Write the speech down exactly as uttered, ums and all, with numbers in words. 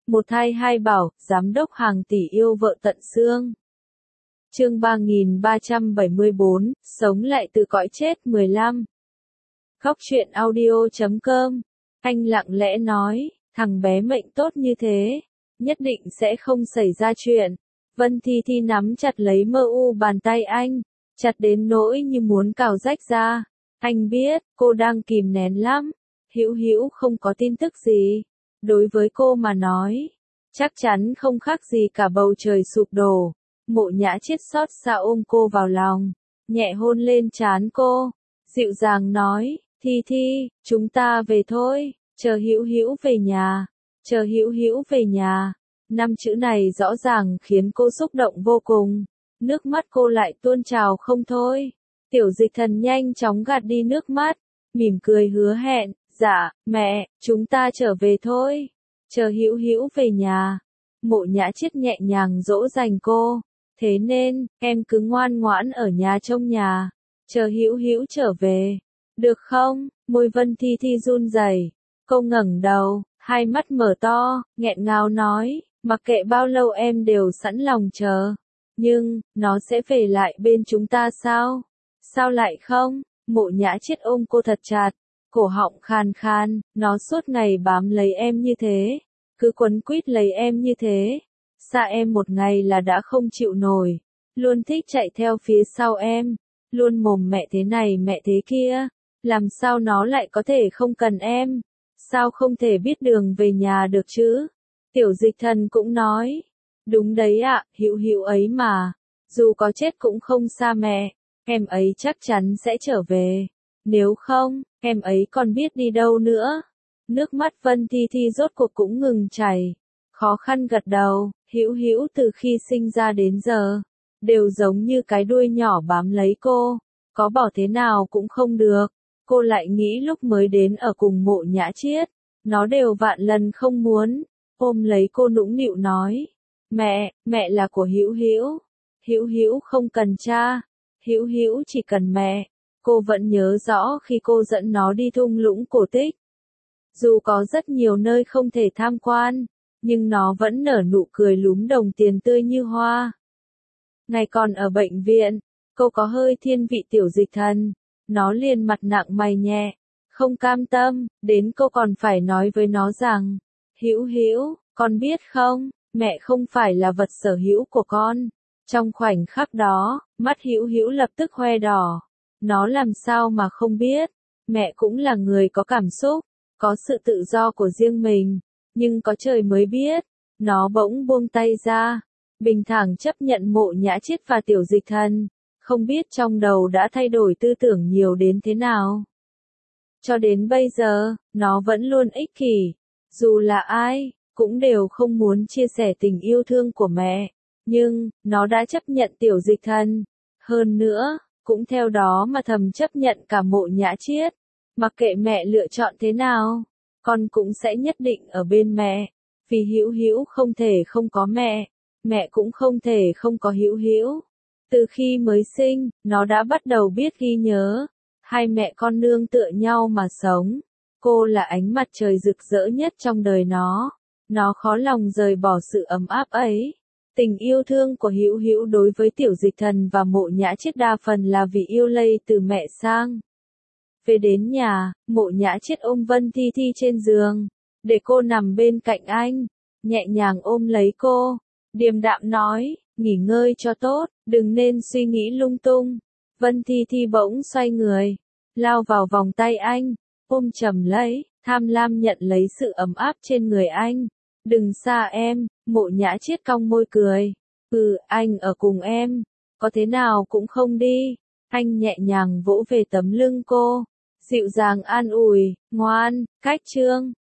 Một thai hai bảo, giám đốc hàng tỷ yêu vợ tận xương. Chương ba nghìn ba trăm bảy mươi bốn, sống lại từ cõi chết mười lăm. Khóc chuyện audio chấm com. Anh lặng lẽ nói, thằng bé mệnh tốt như thế, nhất định sẽ không xảy ra chuyện. Vân Thi Thi nắm chặt lấy mơ u bàn tay anh, chặt đến nỗi như muốn cào rách ra. Anh biết, cô đang kìm nén lắm. Hữu Hữu không có tin tức gì. Đối với cô mà nói, chắc chắn không khác gì cả bầu trời sụp đổ. Mộ Nhã Chiết xót xa ôm cô vào lòng, nhẹ hôn lên trán cô, dịu dàng nói, Thi Thi, chúng ta về thôi, chờ Hữu Hữu về nhà, chờ Hữu Hữu về nhà. Năm chữ này rõ ràng khiến cô xúc động vô cùng, nước mắt cô lại tuôn trào không thôi. Tiểu Dịch Thần nhanh chóng gạt đi nước mắt, mỉm cười hứa hẹn, dạ, mẹ, chúng ta trở về thôi, chờ Hữu Hữu về nhà. Mộ Nhã Chiết nhẹ nhàng dỗ dành cô, thế nên, em cứ ngoan ngoãn ở nhà trông nhà, chờ Hữu Hữu trở về, được không? Môi Vân Thi Thi run rẩy, cô ngẩng đầu, hai mắt mở to, nghẹn ngào nói, mặc kệ bao lâu em đều sẵn lòng chờ, nhưng, nó sẽ về lại bên chúng ta sao? Sao lại không? Mộ Nhã Chiết ôm cô thật chặt, cổ họng khan khan, nó suốt ngày bám lấy em như thế, cứ quấn quýt lấy em như thế. Xa em một ngày là đã không chịu nổi, luôn thích chạy theo phía sau em, luôn mồm mẹ thế này mẹ thế kia, làm sao nó lại có thể không cần em, sao không thể biết đường về nhà được chứ? Tiểu Dịch Thần cũng nói, đúng đấy ạ, Hữu Hữu ấy mà, dù có chết cũng không xa mẹ, em ấy chắc chắn sẽ trở về, nếu không, em ấy còn biết đi đâu nữa. Nước mắt Vân Thi Thi rốt cuộc cũng ngừng chảy, khó khăn gật đầu. Hữu Hữu từ khi sinh ra đến giờ, đều giống như cái đuôi nhỏ bám lấy cô, có bỏ thế nào cũng không được. Cô lại nghĩ lúc mới đến ở cùng Mộ Nhã Chiết, nó đều vạn lần không muốn, ôm lấy cô nũng nịu nói, mẹ, mẹ là của Hữu Hữu, Hữu Hữu không cần cha, Hữu Hữu chỉ cần mẹ. Cô vẫn nhớ rõ khi cô dẫn nó đi thung lũng cổ tích. Dù có rất nhiều nơi không thể tham quan, nhưng nó vẫn nở nụ cười lúm đồng tiền tươi như hoa. Ngày còn ở bệnh viện, cô có hơi thiên vị Tiểu Dịch Thần, nó liền mặt nặng mày nhẹ, không cam tâm, đến cô còn phải nói với nó rằng, Hữu Hữu, con biết không, mẹ không phải là vật sở hữu của con. Trong khoảnh khắc đó, mắt Hữu Hữu lập tức hoe đỏ, nó làm sao mà không biết, mẹ cũng là người có cảm xúc, có sự tự do của riêng mình. Nhưng có trời mới biết, nó bỗng buông tay ra, bình thản chấp nhận Mộ Nhã Chiết và Tiểu Dịch Thần, không biết trong đầu đã thay đổi tư tưởng nhiều đến thế nào. Cho đến bây giờ, nó vẫn luôn ích kỷ, dù là ai, cũng đều không muốn chia sẻ tình yêu thương của mẹ, nhưng, nó đã chấp nhận Tiểu Dịch Thần, hơn nữa, cũng theo đó mà thầm chấp nhận cả Mộ Nhã Chiết, mặc kệ mẹ lựa chọn thế nào. Con cũng sẽ nhất định ở bên mẹ, vì Hữu Hữu không thể không có mẹ, mẹ cũng không thể không có Hữu Hữu. Từ khi mới sinh, nó đã bắt đầu biết ghi nhớ, hai mẹ con nương tựa nhau mà sống. Cô là ánh mặt trời rực rỡ nhất trong đời nó, nó khó lòng rời bỏ sự ấm áp ấy. Tình yêu thương của Hữu Hữu đối với Tiểu Dịch Thần và Mộ Nhã Chiết đa phần là vì yêu lây từ mẹ sang. Về đến nhà, Mộ Nhã Chiết ôm Vân Thi Thi trên giường, để cô nằm bên cạnh anh, nhẹ nhàng ôm lấy cô, điềm đạm nói, nghỉ ngơi cho tốt, đừng nên suy nghĩ lung tung. Vân Thi Thi bỗng xoay người, lao vào vòng tay anh, ôm chầm lấy, tham lam nhận lấy sự ấm áp trên người anh. Đừng xa em, Mộ Nhã Chiết cong môi cười, ừ, anh ở cùng em, có thế nào cũng không đi. Anh nhẹ nhàng vỗ về tấm lưng cô, dịu dàng an ủi, ngoan, cách trương.